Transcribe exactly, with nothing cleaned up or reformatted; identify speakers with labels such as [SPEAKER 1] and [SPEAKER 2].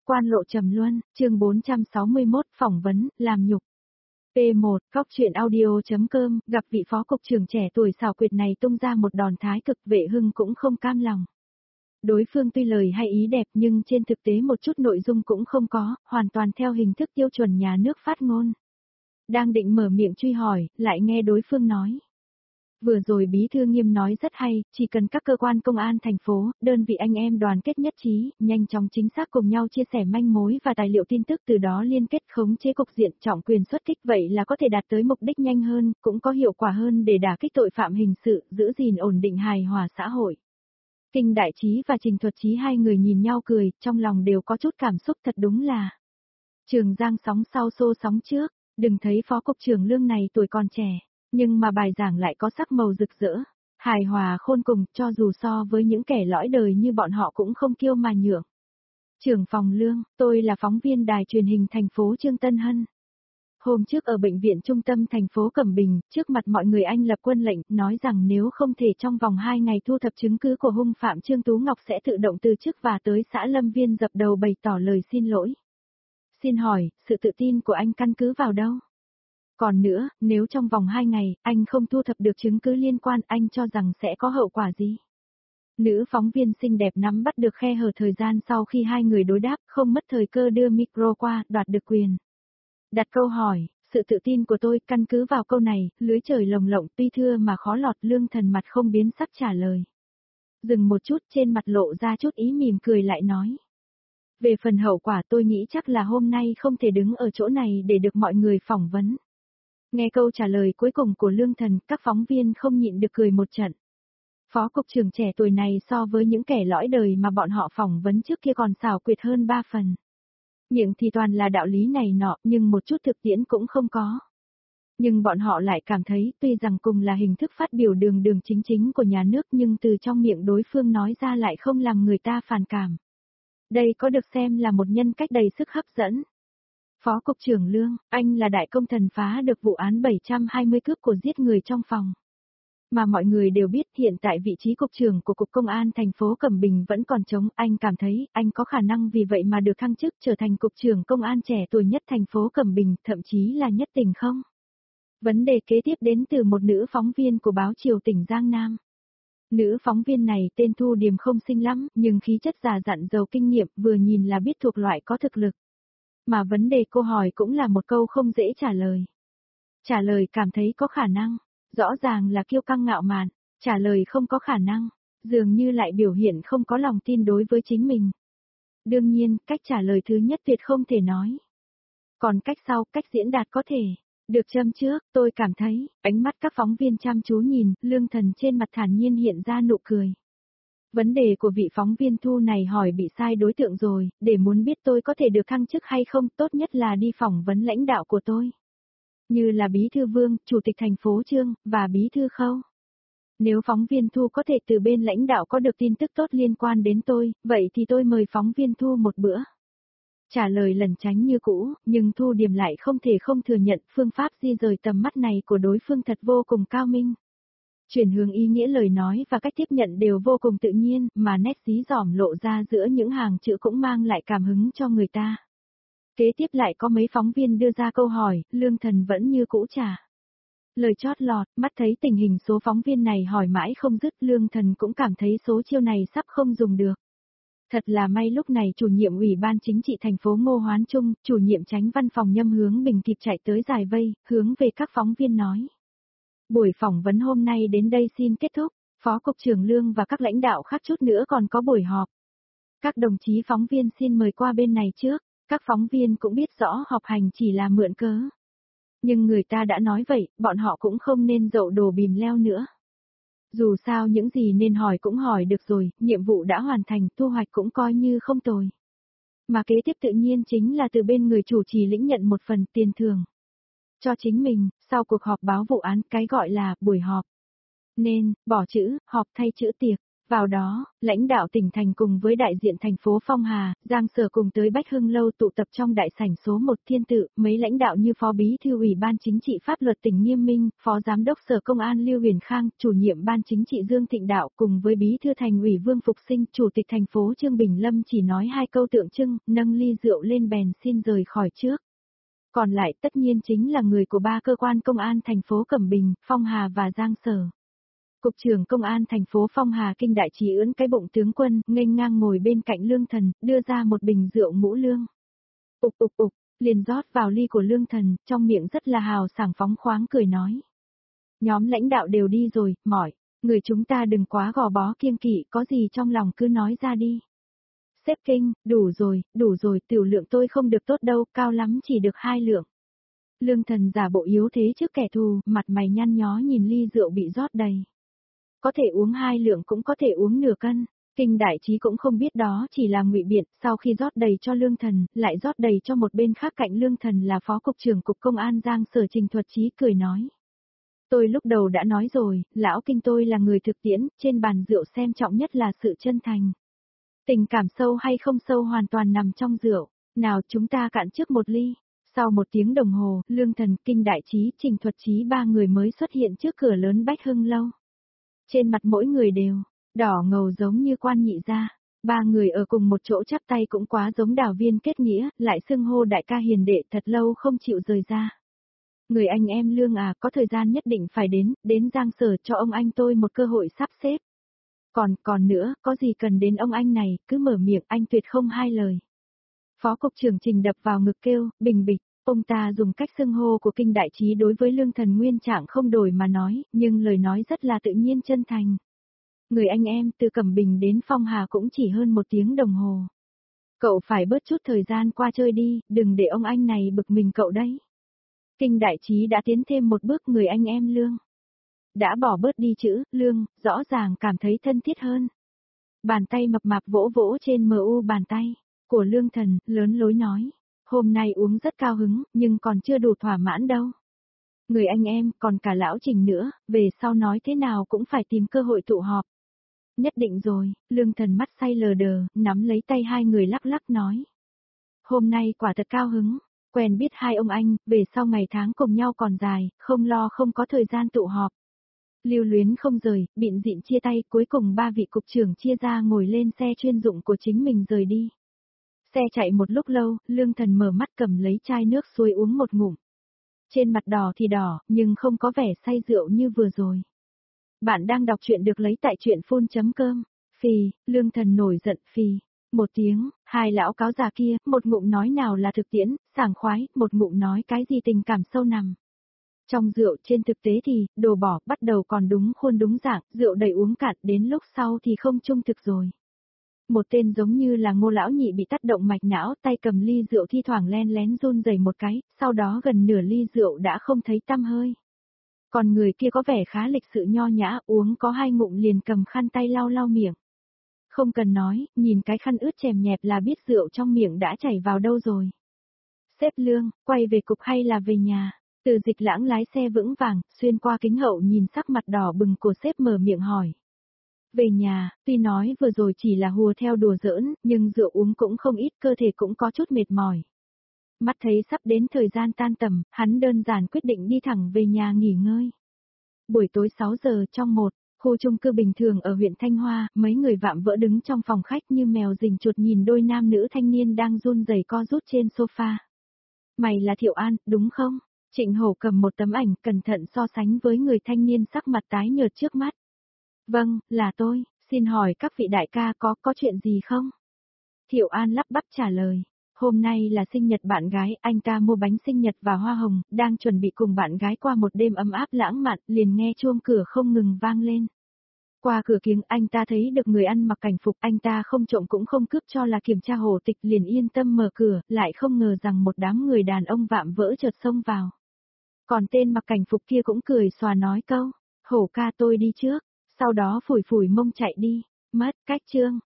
[SPEAKER 1] Quan lộ trầm luân, chương bốn trăm sáu mươi mốt, phỏng vấn, làm nhục. pê một, góc truyện audio.com, gặp vị phó cục trưởng trẻ tuổi xảo quyệt này tung ra một đòn thái cực, Vệ Hưng cũng không cam lòng. Đối phương tuy lời hay ý đẹp nhưng trên thực tế một chút nội dung cũng không có, hoàn toàn theo hình thức tiêu chuẩn nhà nước phát ngôn. Đang định mở miệng truy hỏi, lại nghe đối phương nói. Vừa rồi Bí thư Nghiêm nói rất hay, chỉ cần các cơ quan công an thành phố, đơn vị anh em đoàn kết nhất trí, nhanh chóng chính xác cùng nhau chia sẻ manh mối và tài liệu tin tức, từ đó liên kết khống chế cục diện, trọng quyền xuất kích, vậy là có thể đạt tới mục đích nhanh hơn, cũng có hiệu quả hơn để đả kích tội phạm hình sự, giữ gìn ổn định hài hòa xã hội. Kinh Đại Trí và Trình Thuật Trí hai người nhìn nhau cười, trong lòng đều có chút cảm xúc, thật đúng là Trường Giang sóng sau xô sóng trước, đừng thấy phó cục trưởng Lương này tuổi còn trẻ. Nhưng mà bài giảng lại có sắc màu rực rỡ, hài hòa khôn cùng, cho dù so với những kẻ lõi đời như bọn họ cũng không kiêu mà nhượng. Trưởng phòng Lương, tôi là phóng viên đài truyền hình thành phố Trương Tân Hân. Hôm trước ở bệnh viện trung tâm thành phố Cẩm Bình, trước mặt mọi người anh lập quân lệnh, nói rằng nếu không thể trong vòng hai ngày thu thập chứng cứ của hung phạm Trương Tú Ngọc sẽ tự động từ chức và tới xã Lâm Viên dập đầu bày tỏ lời xin lỗi. Xin hỏi, sự tự tin của anh căn cứ vào đâu? Còn nữa, nếu trong vòng hai ngày, anh không thu thập được chứng cứ liên quan, anh cho rằng sẽ có hậu quả gì? Nữ phóng viên xinh đẹp nắm bắt được khe hở thời gian sau khi hai người đối đáp, không mất thời cơ đưa micro qua, đoạt được quyền. Đặt câu hỏi, sự tự tin của tôi căn cứ vào câu này, lưới trời lồng lộng tuy thưa mà khó lọt, Lương Thần mặt không biến sắc trả lời. Dừng một chút, trên mặt lộ ra chút ý mỉm cười lại nói. Về phần hậu quả tôi nghĩ chắc là hôm nay không thể đứng ở chỗ này để được mọi người phỏng vấn. Nghe câu trả lời cuối cùng của Lương Thần, các phóng viên không nhịn được cười một trận. Phó cục trưởng trẻ tuổi này so với những kẻ lõi đời mà bọn họ phỏng vấn trước kia còn xảo quyệt hơn ba phần. Miệng thì toàn là đạo lý này nọ, nhưng một chút thực tiễn cũng không có. Nhưng bọn họ lại cảm thấy, tuy rằng cùng là hình thức phát biểu đường đường chính chính của nhà nước, nhưng từ trong miệng đối phương nói ra lại không làm người ta phản cảm. Đây có được xem là một nhân cách đầy sức hấp dẫn. Phó Cục trưởng Lương, anh là đại công thần phá được vụ án bảy trăm hai mươi cướp của giết người trong phòng. Mà mọi người đều biết hiện tại vị trí Cục trưởng của Cục Công an thành phố Cẩm Bình vẫn còn trống, anh cảm thấy anh có khả năng vì vậy mà được thăng chức trở thành Cục trưởng Công an trẻ tuổi nhất thành phố Cẩm Bình, thậm chí là nhất tỉnh không? Vấn đề kế tiếp đến từ một nữ phóng viên của báo Triều tỉnh Giang Nam. Nữ phóng viên này tên Thu Điềm không xinh lắm, nhưng khí chất già dặn giàu kinh nghiệm, vừa nhìn là biết thuộc loại có thực lực. Mà vấn đề cô hỏi cũng là một câu không dễ trả lời. Trả lời cảm thấy có khả năng, rõ ràng là kiêu căng ngạo mạn, trả lời không có khả năng, dường như lại biểu hiện không có lòng tin đối với chính mình. Đương nhiên, cách trả lời thứ nhất tuyệt không thể nói. Còn cách sau, cách diễn đạt có thể. Được châm trước, tôi cảm thấy, ánh mắt các phóng viên chăm chú nhìn, Lương Thần trên mặt thản nhiên hiện ra nụ cười. Vấn đề của vị phóng viên Thu này hỏi bị sai đối tượng rồi, để muốn biết tôi có thể được thăng chức hay không, tốt nhất là đi phỏng vấn lãnh đạo của tôi. Như là Bí thư Vương, Chủ tịch thành phố Trương, và Bí thư Khâu. Nếu phóng viên Thu có thể từ bên lãnh đạo có được tin tức tốt liên quan đến tôi, vậy thì tôi mời phóng viên Thu một bữa. Trả lời lẩn tránh như cũ, nhưng Thu Điềm lại không thể không thừa nhận phương pháp di rời tầm mắt này của đối phương thật vô cùng cao minh. Chuyển hướng ý nghĩa lời nói và cách tiếp nhận đều vô cùng tự nhiên, mà nét dí dỏm lộ ra giữa những hàng chữ cũng mang lại cảm hứng cho người ta. Kế tiếp lại có mấy phóng viên đưa ra câu hỏi, Lương Thần vẫn như cũ trả lời chót lọt, mắt thấy tình hình số phóng viên này hỏi mãi không dứt, Lương Thần cũng cảm thấy số chiêu này sắp không dùng được. Thật là may lúc này chủ nhiệm Ủy ban Chính trị thành phố Ngô Hoán Trung, chủ nhiệm Chánh văn phòng Nhâm Hướng Bình kịp chạy tới giải vây, hướng về các phóng viên nói. Buổi phỏng vấn hôm nay đến đây xin kết thúc, Phó Cục trưởng Lương và các lãnh đạo khác chút nữa còn có buổi họp. Các đồng chí phóng viên xin mời qua bên này trước, các phóng viên cũng biết rõ họp hành chỉ là mượn cớ. Nhưng người ta đã nói vậy, bọn họ cũng không nên dậu đổ bìm leo nữa. Dù sao những gì nên hỏi cũng hỏi được rồi, nhiệm vụ đã hoàn thành, thu hoạch cũng coi như không tồi. Mà kế tiếp tự nhiên chính là từ bên người chủ trì lĩnh nhận một phần tiền thưởng cho chính mình, sau cuộc họp báo vụ án, cái gọi là buổi họp. Nên, bỏ chữ, họp thay chữ tiệc. Vào đó, lãnh đạo tỉnh thành cùng với đại diện thành phố Phong Hà, Giang Sở cùng tới Bách Hưng Lâu tụ tập trong đại sảnh số một Thiên Tự, mấy lãnh đạo như Phó Bí thư Ủy ban Chính trị Pháp luật tỉnh Nghiêm Minh, Phó Giám đốc Sở Công an Lưu Huyền Khang, Chủ nhiệm ban Chính trị Dương Thịnh Đạo cùng với Bí thư Thành ủy Vương Phục Sinh, Chủ tịch thành phố Trương Bình Lâm chỉ nói hai câu tượng trưng, nâng ly rượu lên bèn xin rời khỏi trước. Còn lại tất nhiên chính là người của ba cơ quan công an thành phố Cẩm Bình, Phong Hà và Giang Sở. Cục trưởng Công an thành phố Phong Hà Kinh Đại Trí ưỡn cái bụng tướng quân, nghênh ngang ngồi bên cạnh Lương Thần, đưa ra một bình rượu ngũ lương. Ục ục ục, liền rót vào ly của Lương Thần, trong miệng rất là hào sảng phóng khoáng cười nói. Nhóm lãnh đạo đều đi rồi, mỏi, người chúng ta đừng quá gò bó kiêng kỵ, có gì trong lòng cứ nói ra đi. Xếp kinh, đủ rồi, đủ rồi, tiểu lượng tôi không được tốt đâu, cao lắm chỉ được hai lượng. Lương Thần giả bộ yếu thế trước kẻ thù, mặt mày nhăn nhó nhìn ly rượu bị rót đầy. Có thể uống hai lượng cũng có thể uống nửa cân. Kinh Đại Trí cũng không biết đó chỉ là ngụy biện, sau khi rót đầy cho Lương Thần, lại rót đầy cho một bên khác cạnh Lương Thần là Phó Cục trưởng Cục Công an Giang Sở Trình Thuật Chí cười nói. Tôi lúc đầu đã nói rồi, lão Kinh tôi là người thực tiễn, trên bàn rượu xem trọng nhất là sự chân thành. Tình cảm sâu hay không sâu hoàn toàn nằm trong rượu, nào chúng ta cạn trước một ly. Sau một tiếng đồng hồ, Lương Thần, Kinh Đại Trí, Trình Thuật Chí ba người mới xuất hiện trước cửa lớn Bách Hưng Lâu. Trên mặt mỗi người đều đỏ ngầu giống như quan nhị gia. Ba người ở cùng một chỗ chắp tay cũng quá giống đào viên kết nghĩa, lại xưng hô đại ca hiền đệ thật lâu không chịu rời ra. Người anh em Lương à, có thời gian nhất định phải đến, đến Giang Sở cho ông anh tôi một cơ hội sắp xếp. Còn, còn nữa, có gì cần đến ông anh này, cứ mở miệng anh tuyệt không hai lời. Phó Cục trưởng Trình đập vào ngực kêu, bình bịch. Ông ta dùng cách xưng hô của Kinh Đại Trí đối với Lương Thần nguyên trạng không đổi mà nói, nhưng lời nói rất là tự nhiên chân thành. Người anh em từ Cẩm Bình đến Phong Hà cũng chỉ hơn một tiếng đồng hồ. Cậu phải bớt chút thời gian qua chơi đi, đừng để ông anh này bực mình cậu đấy. Kinh Đại Trí đã tiến thêm một bước người anh em Lương. Đã bỏ bớt đi chữ, Lương, rõ ràng cảm thấy thân thiết hơn. Bàn tay mập mạp vỗ vỗ trên mờ u bàn tay của Lương Thần, lớn lối nói. Hôm nay uống rất cao hứng, nhưng còn chưa đủ thỏa mãn đâu. Người anh em, còn cả lão Trình nữa, về sau nói thế nào cũng phải tìm cơ hội tụ họp. Nhất định rồi, Lương Thần mắt say lờ đờ, nắm lấy tay hai người lắc lắc nói. Hôm nay quả thật cao hứng, quen biết hai ông anh, về sau ngày tháng cùng nhau còn dài, không lo không có thời gian tụ họp. Lưu luyến không rời, bịn dịn chia tay, cuối cùng ba vị cục trưởng chia ra ngồi lên xe chuyên dụng của chính mình rời đi. Xe chạy một lúc lâu, Lương Thần mở mắt cầm lấy chai nước suối uống một ngụm. Trên mặt đỏ thì đỏ, nhưng không có vẻ say rượu như vừa rồi. Bạn đang đọc truyện được lấy tại truyện phun chấm com. Phì, Lương Thần nổi giận phì. Một tiếng, hai lão cáo già kia, một ngụm nói nào là thực tiễn, sảng khoái, một ngụm nói cái gì tình cảm sâu nằm. Trong rượu trên thực tế thì, đồ bỏ, bắt đầu còn đúng khuôn đúng dạng, rượu đầy uống cạn, đến lúc sau thì không trung thực rồi. Một tên giống như là Ngô lão nhị bị tác động mạch não, tay cầm ly rượu thi thoảng len lén run rẩy một cái, sau đó gần nửa ly rượu đã không thấy tăm hơi. Còn người kia có vẻ khá lịch sự nho nhã, uống có hai ngụm liền cầm khăn tay lau lau miệng. Không cần nói, nhìn cái khăn ướt chèm nhẹp là biết rượu trong miệng đã chảy vào đâu rồi. Sếp Lương, quay về cục hay là về nhà? Từ Dịch Lãng lái xe vững vàng, xuyên qua kính hậu nhìn sắc mặt đỏ bừng của sếp mở miệng hỏi. Về nhà, tuy nói vừa rồi chỉ là hùa theo đùa giỡn, nhưng rượu uống cũng không ít, cơ thể cũng có chút mệt mỏi. Mắt thấy sắp đến thời gian tan tầm, hắn đơn giản quyết định đi thẳng về nhà nghỉ ngơi. Buổi tối sáu giờ trong một khu chung cư bình thường ở huyện Thanh Hoa, mấy người vạm vỡ đứng trong phòng khách như mèo rình chuột nhìn đôi nam nữ thanh niên đang run rẩy co rút trên sofa. Mày là Thiệu An, đúng không? Trịnh Hổ cầm một tấm ảnh cẩn thận so sánh với người thanh niên sắc mặt tái nhợt trước mắt. Vâng, là tôi, xin hỏi các vị đại ca có có chuyện gì không? Thiệu An lắp bắp trả lời. Hôm nay là sinh nhật bạn gái, anh ta mua bánh sinh nhật và hoa hồng, đang chuẩn bị cùng bạn gái qua một đêm ấm áp lãng mạn, liền nghe chuông cửa không ngừng vang lên. Qua cửa kiếng anh ta thấy được người ăn mặc cảnh phục, anh ta không trộm cũng không cướp cho là kiểm tra hộ tịch liền yên tâm mở cửa, lại không ngờ rằng một đám người đàn ông vạm vỡ chợt xông vào. Còn tên mặc cảnh phục kia cũng cười xòa nói câu, hổ ca tôi đi trước, sau đó phủi phủi mông chạy đi, mất cách chương.